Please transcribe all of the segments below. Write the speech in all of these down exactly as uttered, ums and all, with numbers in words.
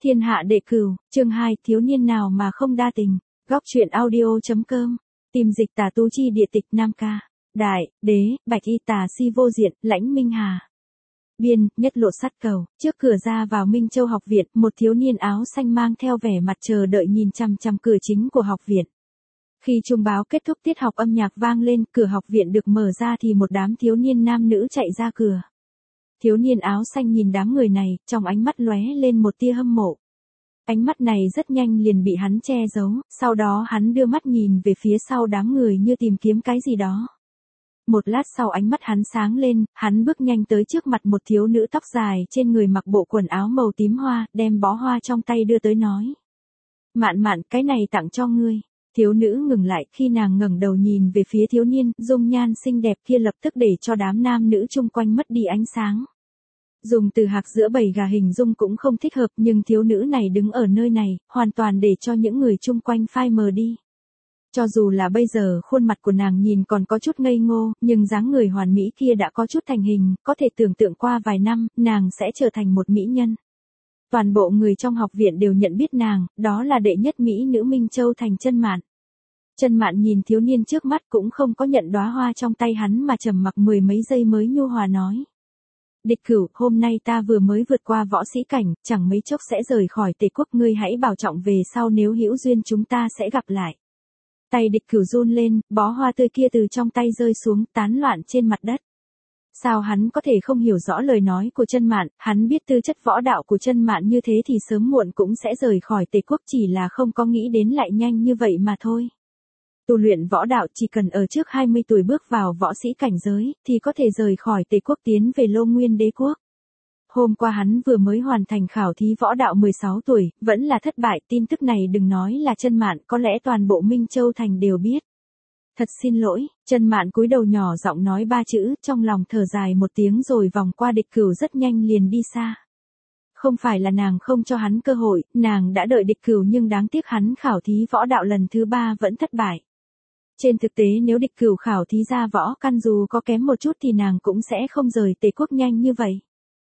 Thiên hạ đệ cửu, chương hai, thiếu niên nào mà không đa tình. Góc truyện audio.com. Tìm dịch tà tu chi địa tịch Nam Ca. Đại, đế, bạch y tà si vô diện, lãnh Minh Hà. Biên, nhất lộ sắt cầu. Trước cửa ra vào Minh Châu học viện, một thiếu niên áo xanh mang theo vẻ mặt chờ đợi nhìn chằm chằm cửa chính của học viện. Khi chuông báo kết thúc tiết học âm nhạc vang lên, cửa học viện được mở ra thì một đám thiếu niên nam nữ chạy ra cửa. Thiếu niên áo xanh nhìn đám người này, trong ánh mắt lóe lên một tia hâm mộ. Ánh mắt này rất nhanh liền bị hắn che giấu, sau đó hắn đưa mắt nhìn về phía sau đám người như tìm kiếm cái gì đó. Một lát sau ánh mắt hắn sáng lên, hắn bước nhanh tới trước mặt một thiếu nữ tóc dài trên người mặc bộ quần áo màu tím hoa, đem bó hoa trong tay đưa tới nói. Mạn mạn, cái này tặng cho ngươi. Thiếu nữ ngừng lại, khi nàng ngẩng đầu nhìn về phía thiếu niên, dung nhan xinh đẹp kia lập tức để cho đám nam nữ chung quanh mất đi ánh sáng. Dùng từ hạc giữa bầy gà hình dung cũng không thích hợp, nhưng thiếu nữ này đứng ở nơi này, hoàn toàn để cho những người chung quanh phai mờ đi. Cho dù là bây giờ khuôn mặt của nàng nhìn còn có chút ngây ngô, nhưng dáng người hoàn mỹ kia đã có chút thành hình, có thể tưởng tượng qua vài năm, nàng sẽ trở thành một mỹ nhân. Toàn bộ người trong học viện đều nhận biết nàng, đó là đệ nhất mỹ nữ Minh Châu thành Chân Mạn. Chân Mạn nhìn thiếu niên trước mắt cũng không có nhận đóa hoa trong tay hắn mà trầm mặc mười mấy giây mới nhu hòa nói. Địch Cửu, hôm nay ta vừa mới vượt qua võ sĩ cảnh, chẳng mấy chốc sẽ rời khỏi Tề quốc, ngươi hãy bảo trọng về sau, nếu hữu duyên chúng ta sẽ gặp lại. Tay Địch Cửu run lên, bó hoa tươi kia từ trong tay rơi xuống, tán loạn trên mặt đất. Sao hắn có thể không hiểu rõ lời nói của Chân Mạn, hắn biết tư chất võ đạo của Chân Mạn như thế thì sớm muộn cũng sẽ rời khỏi Tề quốc, chỉ là không có nghĩ đến lại nhanh như vậy mà thôi. Tu luyện võ đạo chỉ cần ở trước hai mươi tuổi bước vào võ sĩ cảnh giới, thì có thể rời khỏi Tề quốc tiến về Lô Nguyên Đế quốc. Hôm qua hắn vừa mới hoàn thành khảo thí võ đạo mười sáu tuổi, vẫn là thất bại, tin tức này đừng nói là Chân Mạn, có lẽ toàn bộ Minh Châu thành đều biết. Thật xin lỗi, Chân Mạn cúi đầu nhỏ giọng nói ba chữ, trong lòng thở dài một tiếng rồi vòng qua Địch Cửu rất nhanh liền đi xa. Không phải là nàng không cho hắn cơ hội, nàng đã đợi Địch Cửu nhưng đáng tiếc hắn khảo thí võ đạo lần thứ ba vẫn thất bại. Trên thực tế nếu Địch Cửu khảo thí ra võ căn dù có kém một chút thì nàng cũng sẽ không rời Tề quốc nhanh như vậy.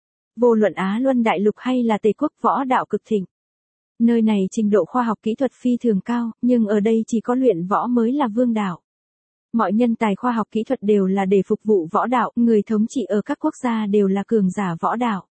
Vô luận Á Luân Đại Lục hay là Tề quốc, võ đạo cực thịnh. Nơi này trình độ khoa học kỹ thuật phi thường cao, nhưng ở đây chỉ có luyện võ mới là vương đạo. Mọi nhân tài khoa học kỹ thuật đều là để phục vụ võ đạo, người thống trị ở các quốc gia đều là cường giả võ đạo.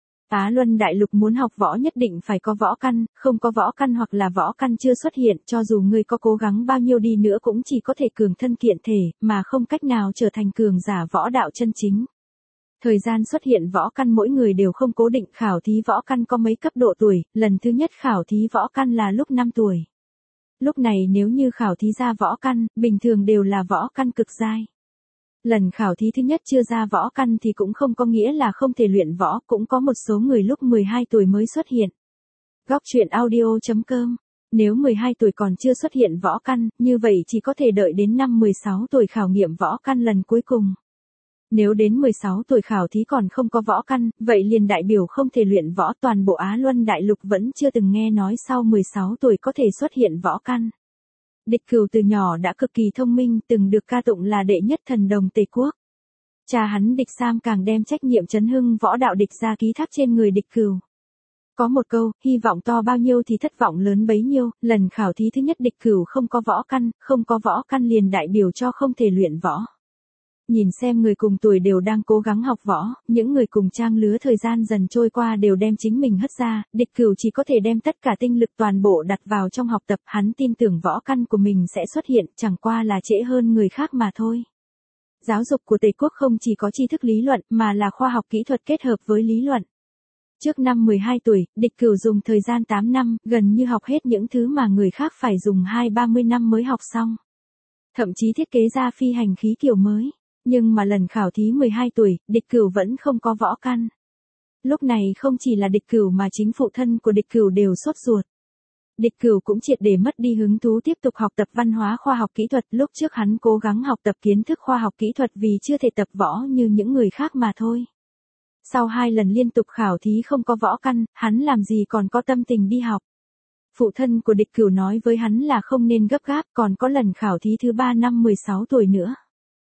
Á Luân Đại Lục muốn học võ nhất định phải có võ căn, không có võ căn hoặc là võ căn chưa xuất hiện, cho dù người có cố gắng bao nhiêu đi nữa cũng chỉ có thể cường thân kiện thể, mà không cách nào trở thành cường giả võ đạo chân chính. Thời gian xuất hiện võ căn mỗi người đều không cố định, khảo thí võ căn có mấy cấp độ tuổi, lần thứ nhất khảo thí võ căn là lúc năm tuổi. Lúc này nếu như khảo thí ra võ căn, bình thường đều là võ căn cực giai. Lần khảo thí thứ nhất chưa ra võ căn thì cũng không có nghĩa là không thể luyện võ, cũng có một số người lúc mười hai tuổi mới xuất hiện. Góc truyện audio.com. Nếu mười hai tuổi còn chưa xuất hiện võ căn, như vậy chỉ có thể đợi đến năm mười sáu tuổi khảo nghiệm võ căn lần cuối cùng. Nếu đến mười sáu tuổi khảo thí còn không có võ căn, vậy liền đại biểu không thể luyện võ, toàn bộ Á Luân Đại Lục vẫn chưa từng nghe nói sau mười sáu tuổi có thể xuất hiện võ căn. Địch Cửu từ nhỏ đã cực kỳ thông minh, từng được ca tụng là đệ nhất thần đồng Tề quốc. Cha hắn Địch Sam càng đem trách nhiệm chấn hưng võ đạo địch ra ký thác trên người Địch Cửu. Có một câu, hy vọng to bao nhiêu thì thất vọng lớn bấy nhiêu, lần khảo thí thứ nhất Địch Cửu không có võ căn, không có võ căn liền đại biểu cho không thể luyện võ. Nhìn xem người cùng tuổi đều đang cố gắng học võ, những người cùng trang lứa thời gian dần trôi qua đều đem chính mình hất ra, Địch Cửu chỉ có thể đem tất cả tinh lực toàn bộ đặt vào trong học tập, hắn tin tưởng võ căn của mình sẽ xuất hiện, chẳng qua là trễ hơn người khác mà thôi. Giáo dục của Tề quốc không chỉ có tri thức lý luận mà là khoa học kỹ thuật kết hợp với lý luận. Trước năm mười hai tuổi, Địch Cửu dùng thời gian tám năm, gần như học hết những thứ mà người khác phải dùng hai ba mươi năm mới học xong. Thậm chí thiết kế ra phi hành khí kiểu mới. Nhưng mà lần khảo thí mười hai tuổi, Địch Cửu vẫn không có võ căn. Lúc này không chỉ là Địch Cửu mà chính phụ thân của Địch Cửu đều sốt ruột. Địch Cửu cũng triệt để mất đi hứng thú tiếp tục học tập văn hóa khoa học kỹ thuật, lúc trước hắn cố gắng học tập kiến thức khoa học kỹ thuật vì chưa thể tập võ như những người khác mà thôi. Sau hai lần liên tục khảo thí không có võ căn, hắn làm gì còn có tâm tình đi học. Phụ thân của Địch Cửu nói với hắn là không nên gấp gáp, còn có lần khảo thí thứ ba năm mười sáu tuổi nữa.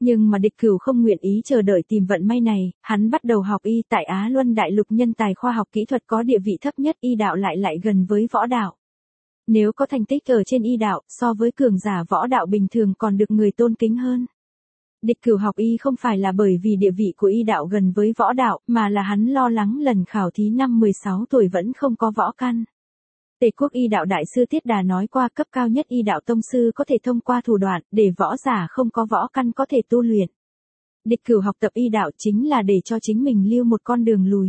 Nhưng mà địch cửu không nguyện ý chờ đợi tìm vận may này, hắn bắt đầu học y tại Á Luân Đại Lục nhân tài khoa học kỹ thuật có địa vị thấp nhất, y đạo lại lại gần với võ đạo. Nếu có thành tích ở trên y đạo, so với cường giả võ đạo bình thường còn được người tôn kính hơn. Địch cửu học y không phải là bởi vì địa vị của y đạo gần với võ đạo, mà là hắn lo lắng lần khảo thí năm mười sáu tuổi vẫn không có võ căn. Tề quốc y đạo đại sư Tiết Đà nói qua cấp cao nhất y đạo tông sư có thể thông qua thủ đoạn để võ giả không có võ căn có thể tu luyện. Địch cửu học tập y đạo chính là để cho chính mình lưu một con đường lùi.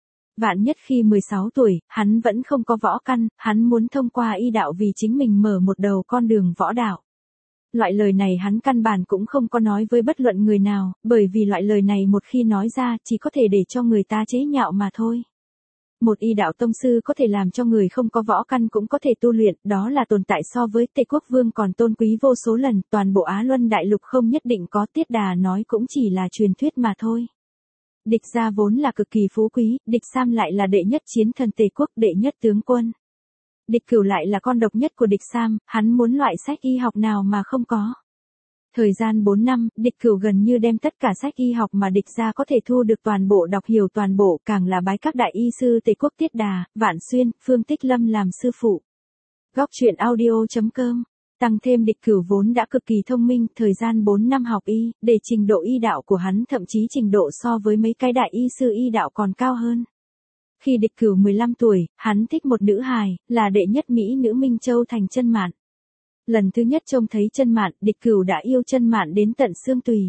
Vạn nhất khi mười sáu tuổi, hắn vẫn không có võ căn, hắn muốn thông qua y đạo vì chính mình mở một đầu con đường võ đạo. Loại lời này hắn căn bản cũng không có nói với bất luận người nào, bởi vì loại lời này một khi nói ra chỉ có thể để cho người ta chế nhạo mà thôi. Một y đạo tông sư có thể làm cho người không có võ căn cũng có thể tu luyện, đó là tồn tại so với Tề quốc vương còn tôn quý vô số lần, toàn bộ Á Luân Đại Lục không nhất định có. Tiết Đà nói cũng chỉ là truyền thuyết mà thôi. Địch gia vốn là cực kỳ phú quý, địch Sam lại là đệ nhất chiến thần Tề quốc, đệ nhất tướng quân. Địch cửu lại là con độc nhất của địch Sam, hắn muốn loại sách y học nào mà không có. Thời gian bốn năm, địch cửu gần như đem tất cả sách y học mà địch gia có thể thu được toàn bộ đọc hiểu toàn bộ, càng là bái các đại y sư Tề quốc Tiết Đà, Vạn Xuyên, Phương Tích Lâm làm sư phụ. Góc truyện audio chấm com. Tăng thêm địch cửu vốn đã cực kỳ thông minh, thời gian bốn năm học y, để trình độ y đạo của hắn thậm chí trình độ so với mấy cái đại y sư y đạo còn cao hơn. Khi địch cửu mười lăm tuổi, hắn thích một nữ hài, là đệ nhất mỹ nữ Minh Châu Thành Chân Mạn. Lần thứ nhất trông thấy Chân Mạn, địch cửu đã yêu Chân Mạn đến tận xương tùy.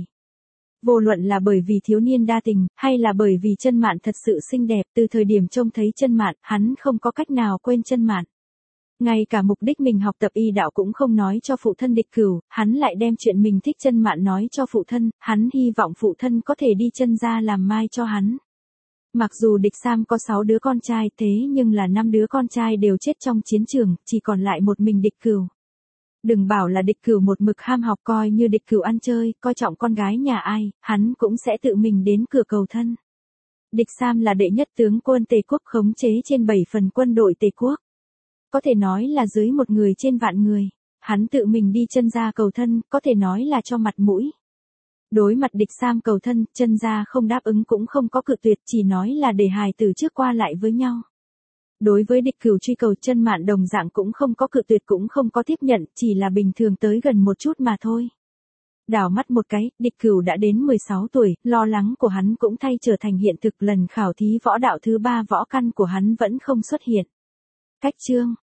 Vô luận là bởi vì thiếu niên đa tình, hay là bởi vì Chân Mạn thật sự xinh đẹp, từ thời điểm trông thấy Chân Mạn, hắn không có cách nào quên Chân Mạn. Ngay cả mục đích mình học tập y đạo cũng không nói cho phụ thân địch cửu, hắn lại đem chuyện mình thích Chân Mạn nói cho phụ thân, hắn hy vọng phụ thân có thể đi Chân gia làm mai cho hắn. Mặc dù địch Sam có sáu đứa con trai thế nhưng là năm đứa con trai đều chết trong chiến trường, chỉ còn lại một mình địch cửu. Đừng bảo là địch cửu một mực ham học, coi như địch cửu ăn chơi, coi trọng con gái nhà ai, hắn cũng sẽ tự mình đến cửa cầu thân. Địch Sam là đệ nhất tướng quân Tề quốc, khống chế trên bảy phần quân đội Tề quốc. Có thể nói là dưới một người trên vạn người. Hắn tự mình đi Chân gia cầu thân, có thể nói là cho mặt mũi. Đối mặt địch Sam cầu thân, Chân gia không đáp ứng cũng không có cự tuyệt, chỉ nói là để hài tử trước qua lại với nhau. Đối với địch cửu truy cầu, Chân Mạn đồng dạng cũng không có cự tuyệt cũng không có tiếp nhận, chỉ là bình thường tới gần một chút mà thôi. Đảo mắt một cái, địch cửu đã đến mười sáu tuổi, lo lắng của hắn cũng thay trở thành hiện thực, lần khảo thí võ đạo thứ ba võ căn của hắn vẫn không xuất hiện. Cách chương